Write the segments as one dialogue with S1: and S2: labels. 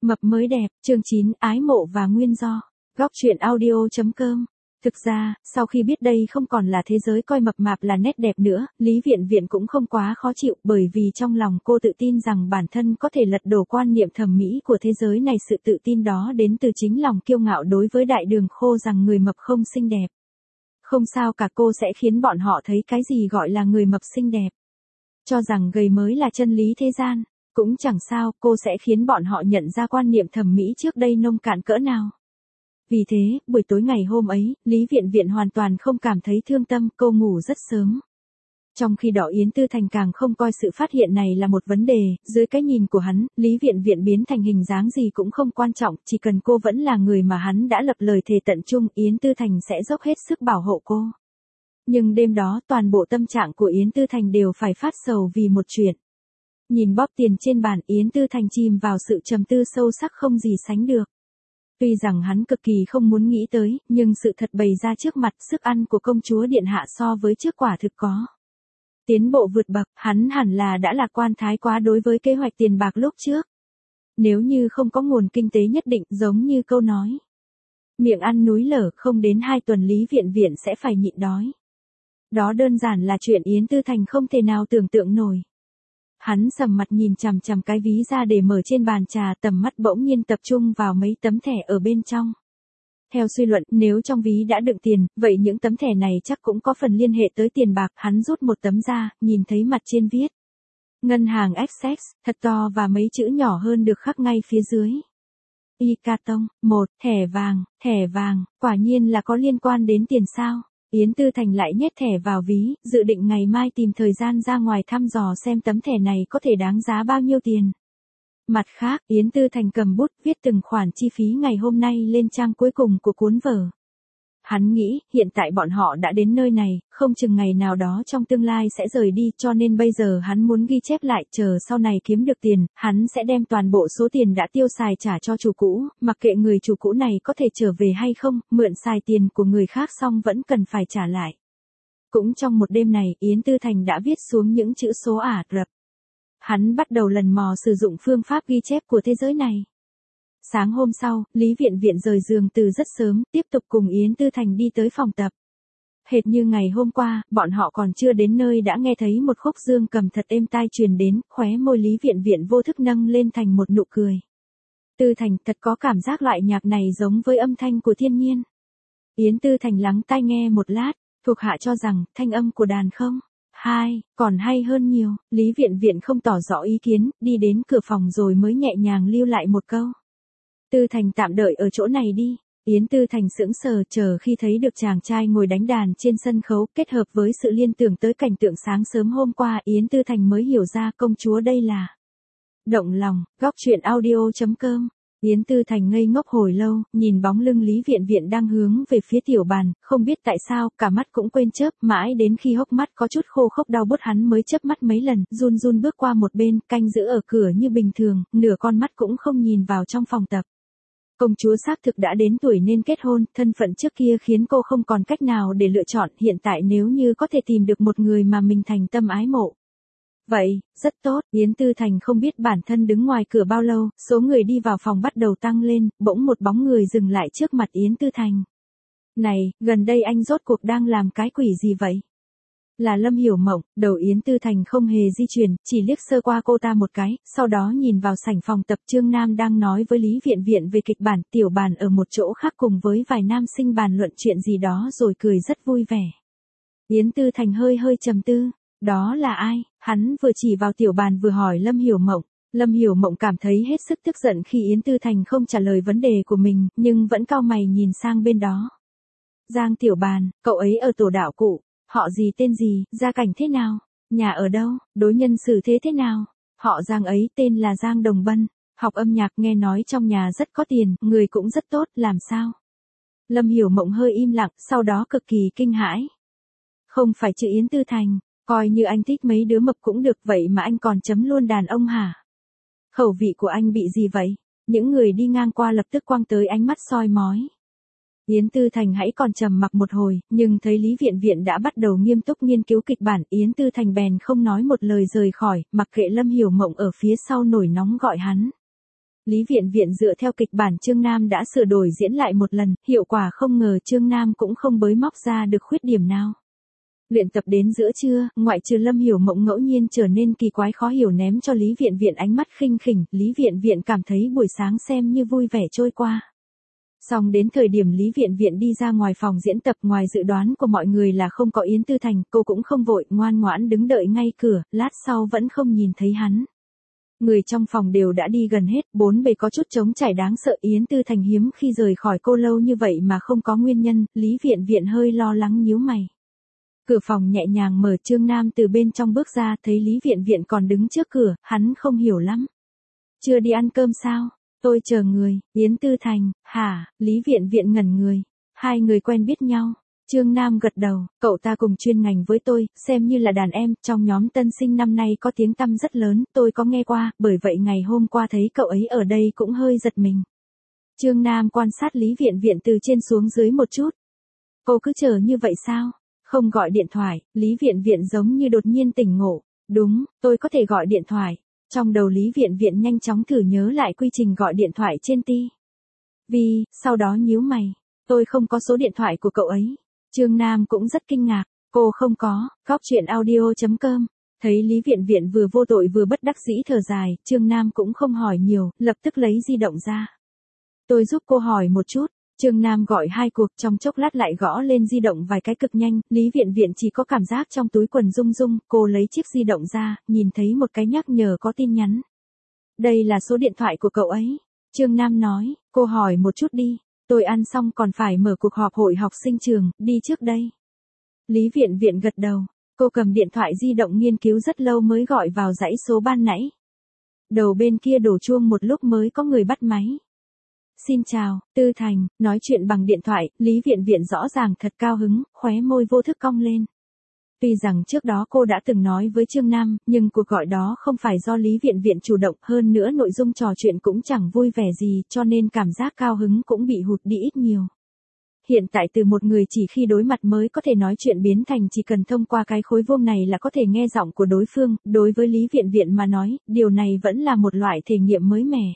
S1: Mập mới đẹp, chương 9, ái mộ và nguyên do. Góc truyện audio.com. Thực ra, sau khi biết đây không còn là thế giới coi mập mạp là nét đẹp nữa, Lý Viện Viện cũng không quá khó chịu, bởi vì trong lòng cô tự tin rằng bản thân có thể lật đổ quan niệm thẩm mỹ của thế giới này. Sự tự tin đó đến từ chính lòng kiêu ngạo đối với đại đường khô rằng người mập không xinh đẹp. Không sao cả, cô sẽ khiến bọn họ thấy cái gì gọi là người mập xinh đẹp. Cho rằng gầy mới là chân lý thế gian. Cũng chẳng sao, cô sẽ khiến bọn họ nhận ra quan niệm thẩm mỹ trước đây nông cạn cỡ nào. Vì thế, buổi tối ngày hôm ấy, Lý Viện Viện hoàn toàn không cảm thấy thương tâm, cô ngủ rất sớm. Trong khi đó Yến Tư Thành càng không coi sự phát hiện này là một vấn đề, dưới cái nhìn của hắn, Lý Viện Viện biến thành hình dáng gì cũng không quan trọng, chỉ cần cô vẫn là người mà hắn đã lập lời thề tận chung, Yến Tư Thành sẽ dốc hết sức bảo hộ cô. Nhưng đêm đó toàn bộ tâm trạng của Yến Tư Thành đều phải phát sầu vì một chuyện. Nhìn bóp tiền trên bàn, Yến Tư Thành chìm vào sự trầm tư sâu sắc không gì sánh được. Tuy rằng hắn cực kỳ không muốn nghĩ tới, nhưng sự thật bày ra trước mặt, sức ăn của công chúa điện hạ so với trước quả thực có tiến bộ vượt bậc, hắn hẳn là đã lạc quan thái quá đối với kế hoạch tiền bạc lúc trước. Nếu như không có nguồn kinh tế nhất định, giống như câu nói, miệng ăn núi lở, không đến 2 tuần Lý Viện Viện sẽ phải nhịn đói. Đó đơn giản là chuyện Yến Tư Thành không thể nào tưởng tượng nổi. Hắn sầm mặt nhìn chằm chằm cái ví ra để mở trên bàn trà, tầm mắt bỗng nhiên tập trung vào mấy tấm thẻ ở bên trong. Theo suy luận, nếu trong ví đã đựng tiền, vậy những tấm thẻ này chắc cũng có phần liên hệ tới tiền bạc. Hắn rút một tấm ra, nhìn thấy mặt trên viết ngân hàng Essex, thật to và mấy chữ nhỏ hơn được khắc ngay phía dưới. Y Carton, 1, thẻ vàng, quả nhiên là có liên quan đến tiền sao. Yến Tư Thành lại nhét thẻ vào ví, dự định ngày mai tìm thời gian ra ngoài thăm dò xem tấm thẻ này có thể đáng giá bao nhiêu tiền. Mặt khác, Yến Tư Thành cầm bút viết từng khoản chi phí ngày hôm nay lên trang cuối cùng của cuốn vở. Hắn nghĩ, hiện tại bọn họ đã đến nơi này, không chừng ngày nào đó trong tương lai sẽ rời đi, cho nên bây giờ hắn muốn ghi chép lại, chờ sau này kiếm được tiền, hắn sẽ đem toàn bộ số tiền đã tiêu xài trả cho chủ cũ, mặc kệ người chủ cũ này có thể trở về hay không, mượn xài tiền của người khác xong vẫn cần phải trả lại. Cũng trong một đêm này, Yến Tư Thành đã viết xuống những chữ số Ả Rập. Hắn bắt đầu lần mò sử dụng phương pháp ghi chép của thế giới này. Sáng hôm sau, Lý Viện Viện rời giường từ rất sớm, tiếp tục cùng Yến Tư Thành đi tới phòng tập. Hệt như ngày hôm qua, bọn họ còn chưa đến nơi đã nghe thấy một khúc dương cầm thật êm tai truyền đến, khóe môi Lý Viện Viện vô thức nâng lên thành một nụ cười. Tư Thành, thật có cảm giác loại nhạc này giống với âm thanh của thiên nhiên. Yến Tư Thành lắng tai nghe một lát, thuộc hạ cho rằng, thanh âm của đàn không còn hay hơn nhiều. Lý Viện Viện không tỏ rõ ý kiến, đi đến cửa phòng rồi mới nhẹ nhàng lưu lại một câu. Tư Thành tạm đợi ở chỗ này đi. Yến Tư Thành sững sờ chờ khi thấy được chàng trai ngồi đánh đàn trên sân khấu, kết hợp với sự liên tưởng tới cảnh tượng sáng sớm hôm qua, Yến Tư Thành mới hiểu ra công chúa đây là động lòng. Góc truyện audio.com. Yến Tư Thành ngây ngốc hồi lâu, nhìn bóng lưng Lý Viện Viện đang hướng về phía tiểu bàn, không biết tại sao, cả mắt cũng quên chớp, mãi đến khi hốc mắt có chút khô khốc đau buốt hắn mới chớp mắt mấy lần, run run bước qua một bên, canh giữ ở cửa như bình thường, nửa con mắt cũng không nhìn vào trong phòng tập. Công chúa xác thực đã đến tuổi nên kết hôn, thân phận trước kia khiến cô không còn cách nào để lựa chọn, hiện tại nếu như có thể tìm được một người mà mình thành tâm ái mộ. Vậy, rất tốt, Yến Tư Thành không biết bản thân đứng ngoài cửa bao lâu, số người đi vào phòng bắt đầu tăng lên, bỗng một bóng người dừng lại trước mặt Yến Tư Thành. Này, gần đây anh rốt cuộc đang làm cái quỷ gì vậy? Là Lâm Hiểu Mộng. Đầu Yến Tư Thành không hề di chuyển, chỉ liếc sơ qua cô ta một cái, sau đó nhìn vào sảnh phòng tập. Trương Nam đang nói với Lý Viện Viện về kịch bản, tiểu bàn ở một chỗ khác cùng với vài nam sinh bàn luận chuyện gì đó rồi cười rất vui vẻ. Yến Tư Thành hơi trầm tư, đó là ai? Hắn vừa chỉ vào tiểu bàn vừa hỏi Lâm Hiểu Mộng. Lâm Hiểu Mộng cảm thấy hết sức tức giận khi Yến Tư Thành không trả lời vấn đề của mình, nhưng vẫn cau mày nhìn sang bên đó. Giang tiểu bàn, cậu ấy ở tổ đạo cụ. Họ gì tên gì, gia cảnh thế nào, nhà ở đâu, đối nhân xử thế thế nào? Họ Giang ấy tên là Giang Đồng Bân, học âm nhạc, nghe nói trong nhà rất có tiền, người cũng rất tốt, làm sao? Lâm Hiểu Mộng hơi im lặng, sau đó cực kỳ kinh hãi. Không phải chữ Yến Tư Thành, coi như anh thích mấy đứa mập cũng được, vậy mà anh còn chấm luôn đàn ông hả? Khẩu vị của anh bị gì vậy? Những người đi ngang qua lập tức quăng tới ánh mắt soi mói. Yến Tư Thành hãy còn trầm mặc một hồi, nhưng thấy Lý Viện Viện đã bắt đầu nghiêm túc nghiên cứu kịch bản, Yến Tư Thành bèn không nói một lời rời khỏi, mặc kệ Lâm Hiểu Mộng ở phía sau nổi nóng gọi hắn. Lý Viện Viện dựa theo kịch bản Trương Nam đã sửa đổi diễn lại một lần, hiệu quả không ngờ Trương Nam cũng không bới móc ra được khuyết điểm nào. Luyện tập đến giữa trưa, ngoại trừ Lâm Hiểu Mộng ngẫu nhiên trở nên kỳ quái khó hiểu ném cho Lý Viện Viện ánh mắt khinh khỉnh, Lý Viện Viện cảm thấy buổi sáng xem như vui vẻ trôi qua. Xong đến thời điểm Lý Viện Viện đi ra ngoài phòng diễn tập, ngoài dự đoán của mọi người là không có Yến Tư Thành, cô cũng không vội, ngoan ngoãn đứng đợi ngay cửa, lát sau vẫn không nhìn thấy hắn. Người trong phòng đều đã đi gần hết, bốn bề có chút trống trải đáng sợ. Yến Tư Thành hiếm khi rời khỏi cô lâu như vậy mà không có nguyên nhân, Lý Viện Viện hơi lo lắng nhíu mày. Cửa phòng nhẹ nhàng mở, Trương Nam từ bên trong bước ra, thấy Lý Viện Viện còn đứng trước cửa, hắn không hiểu lắm. Chưa đi ăn cơm sao? Tôi chờ người. Yến Tư Thành, hả? Lý Viện Viện ngẩn người. Hai người quen biết nhau. Trương Nam gật đầu, cậu ta cùng chuyên ngành với tôi, xem như là đàn em, trong nhóm tân sinh năm nay có tiếng tăm rất lớn, tôi có nghe qua, bởi vậy ngày hôm qua thấy cậu ấy ở đây cũng hơi giật mình. Trương Nam quan sát Lý Viện Viện từ trên xuống dưới một chút. Cô cứ chờ như vậy sao? Không gọi điện thoại, Lý Viện Viện giống như đột nhiên tỉnh ngộ. Đúng, tôi có thể gọi điện thoại. Trong đầu Lý Viện Viện nhanh chóng thử nhớ lại quy trình gọi điện thoại trên TV, sau đó nhíu mày. Tôi không có số điện thoại của cậu ấy. Trương Nam cũng rất kinh ngạc, cô không có. Góc chuyện audio.com. Thấy Lý Viện Viện vừa vô tội vừa bất đắc dĩ thở dài, Trương Nam cũng không hỏi nhiều, lập tức lấy di động ra. Tôi giúp cô hỏi một chút. Trương Nam gọi 2 cuộc, trong chốc lát lại gõ lên di động vài cái cực nhanh, Lý Viện Viện chỉ có cảm giác trong túi quần rung rung, cô lấy chiếc di động ra, nhìn thấy một cái nhắc nhở có tin nhắn. Đây là số điện thoại của cậu ấy. Trương Nam nói, cô hỏi một chút đi, tôi ăn xong còn phải mở cuộc họp hội học sinh trường, đi trước đây. Lý Viện Viện gật đầu, cô cầm điện thoại di động nghiên cứu rất lâu mới gọi vào dãy số ban nãy. Đầu bên kia đổ chuông một lúc mới có người bắt máy. Xin chào, Tư Thành, nói chuyện bằng điện thoại, Lý Viện Viện rõ ràng thật cao hứng, khóe môi vô thức cong lên. Tuy rằng trước đó cô đã từng nói với Trương Nam, nhưng cuộc gọi đó không phải do Lý Viện Viện chủ động, hơn nữa nội dung trò chuyện cũng chẳng vui vẻ gì, cho nên cảm giác cao hứng cũng bị hụt đi ít nhiều. Hiện tại từ một người chỉ khi đối mặt mới có thể nói chuyện biến thành chỉ cần thông qua cái khối vuông này là có thể nghe giọng của đối phương, đối với Lý Viện Viện mà nói, điều này vẫn là một loại thể nghiệm mới mẻ.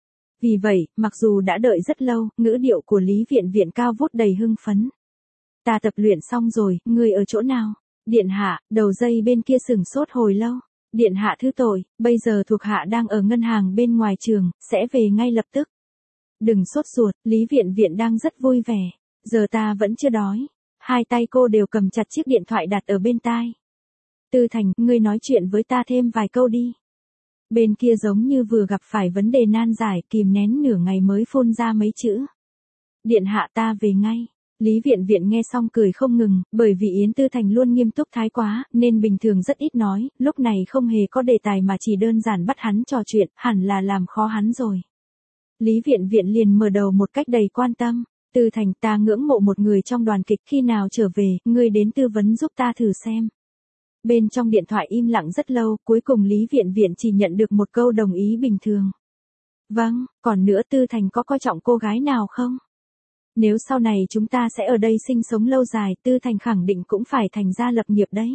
S1: Vì vậy, mặc dù đã đợi rất lâu, ngữ điệu của Lý Viện Viện cao vút đầy hưng phấn. Ta tập luyện xong rồi, người ở chỗ nào? Điện hạ, đầu dây bên kia sửng sốt hồi lâu. Điện hạ thứ tội, bây giờ thuộc hạ đang ở ngân hàng bên ngoài trường, sẽ về ngay lập tức. Đừng sốt ruột, Lý Viện Viện đang rất vui vẻ. Giờ ta vẫn chưa đói. Hai tay cô đều cầm chặt chiếc điện thoại đặt ở bên tai. Tư Thành, ngươi nói chuyện với ta thêm vài câu đi. Bên kia giống như vừa gặp phải vấn đề nan giải, kìm nén nửa ngày mới phun ra mấy chữ. Điện hạ ta về ngay. Lý Viện Viện nghe xong cười không ngừng, bởi vì Yến Tư Thành luôn nghiêm túc thái quá, nên bình thường rất ít nói, lúc này không hề có đề tài mà chỉ đơn giản bắt hắn trò chuyện, hẳn là làm khó hắn rồi. Lý Viện Viện liền mở đầu một cách đầy quan tâm. Tư Thành, ta ngưỡng mộ một người trong đoàn kịch, khi nào trở về, ngươi đến tư vấn giúp ta thử xem. Bên trong điện thoại im lặng rất lâu, cuối cùng Lý Viện Viện chỉ nhận được một câu đồng ý bình thường. Vâng, còn nữa Tư Thành có coi trọng cô gái nào không? Nếu sau này chúng ta sẽ ở đây sinh sống lâu dài, Tư Thành khẳng định cũng phải thành gia lập nghiệp đấy.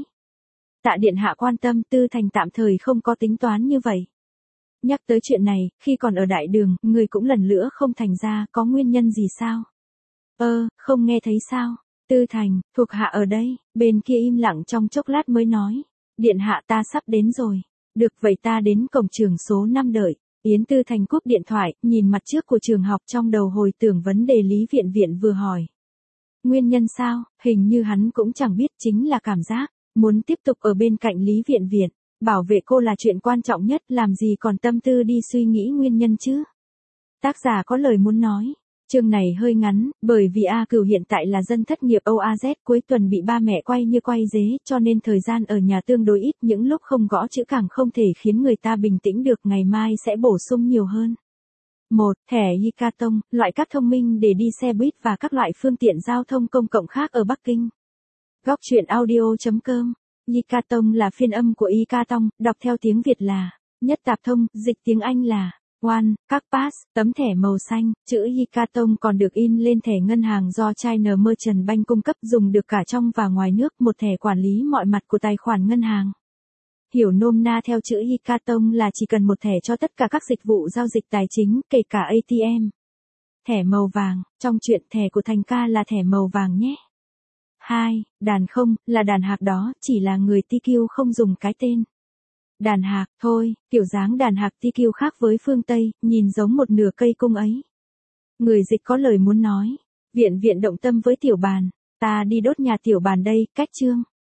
S1: Tạ điện hạ quan tâm, Tư Thành tạm thời không có tính toán như vậy. Nhắc tới chuyện này, khi còn ở đại đường, người cũng lần nữa không thành ra, có nguyên nhân gì sao? Không nghe thấy sao? Tư Thành, thuộc hạ ở đây, bên kia im lặng trong chốc lát mới nói. Điện hạ ta sắp đến rồi. Được vậy ta đến cổng trường số 5 đợi. Yến Tư Thành cúp điện thoại, nhìn mặt trước của trường học trong đầu hồi tưởng vấn đề Lý Viện Viện vừa hỏi. Nguyên nhân sao, hình như hắn cũng chẳng biết, chính là cảm giác, muốn tiếp tục ở bên cạnh Lý Viện Viện. Bảo vệ cô là chuyện quan trọng nhất, làm gì còn tâm tư đi suy nghĩ nguyên nhân chứ. Tác giả có lời muốn nói. Chương này hơi ngắn, bởi vì A Cửu hiện tại là dân thất nghiệp OAZ, cuối tuần bị ba mẹ quay như quay dế, cho nên thời gian ở nhà tương đối ít, những lúc không gõ chữ càng không thể khiến người ta bình tĩnh được, ngày mai sẽ bổ sung nhiều hơn. 1. Thẻ Yicaton, loại cáp thông minh để đi xe buýt và các loại phương tiện giao thông công cộng khác ở Bắc Kinh. Góc chuyện audio.com. Yicaton là phiên âm của Yicaton, đọc theo tiếng Việt là Nhất Tạp Thông, dịch tiếng Anh là One, các pass, tấm thẻ màu xanh, chữ Yicaton còn được in lên thẻ ngân hàng do China Merchants Bank cung cấp, dùng được cả trong và ngoài nước, một thẻ quản lý mọi mặt của tài khoản ngân hàng. Hiểu nôm na theo chữ Hikaton là chỉ cần một thẻ cho tất cả các dịch vụ giao dịch tài chính, kể cả ATM. Thẻ màu vàng, trong chuyện thẻ của Thành ca là thẻ màu vàng nhé. 2. Đàn không, là đàn hạc đó, chỉ là người TQ không dùng cái tên. Đàn hạc, thôi, kiểu dáng đàn hạc TQ khác với phương Tây, nhìn giống một nửa cây cung ấy. Người dịch có lời muốn nói. Viện động tâm với tiểu bàn. Ta đi đốt nhà tiểu bàn đây, cách chương.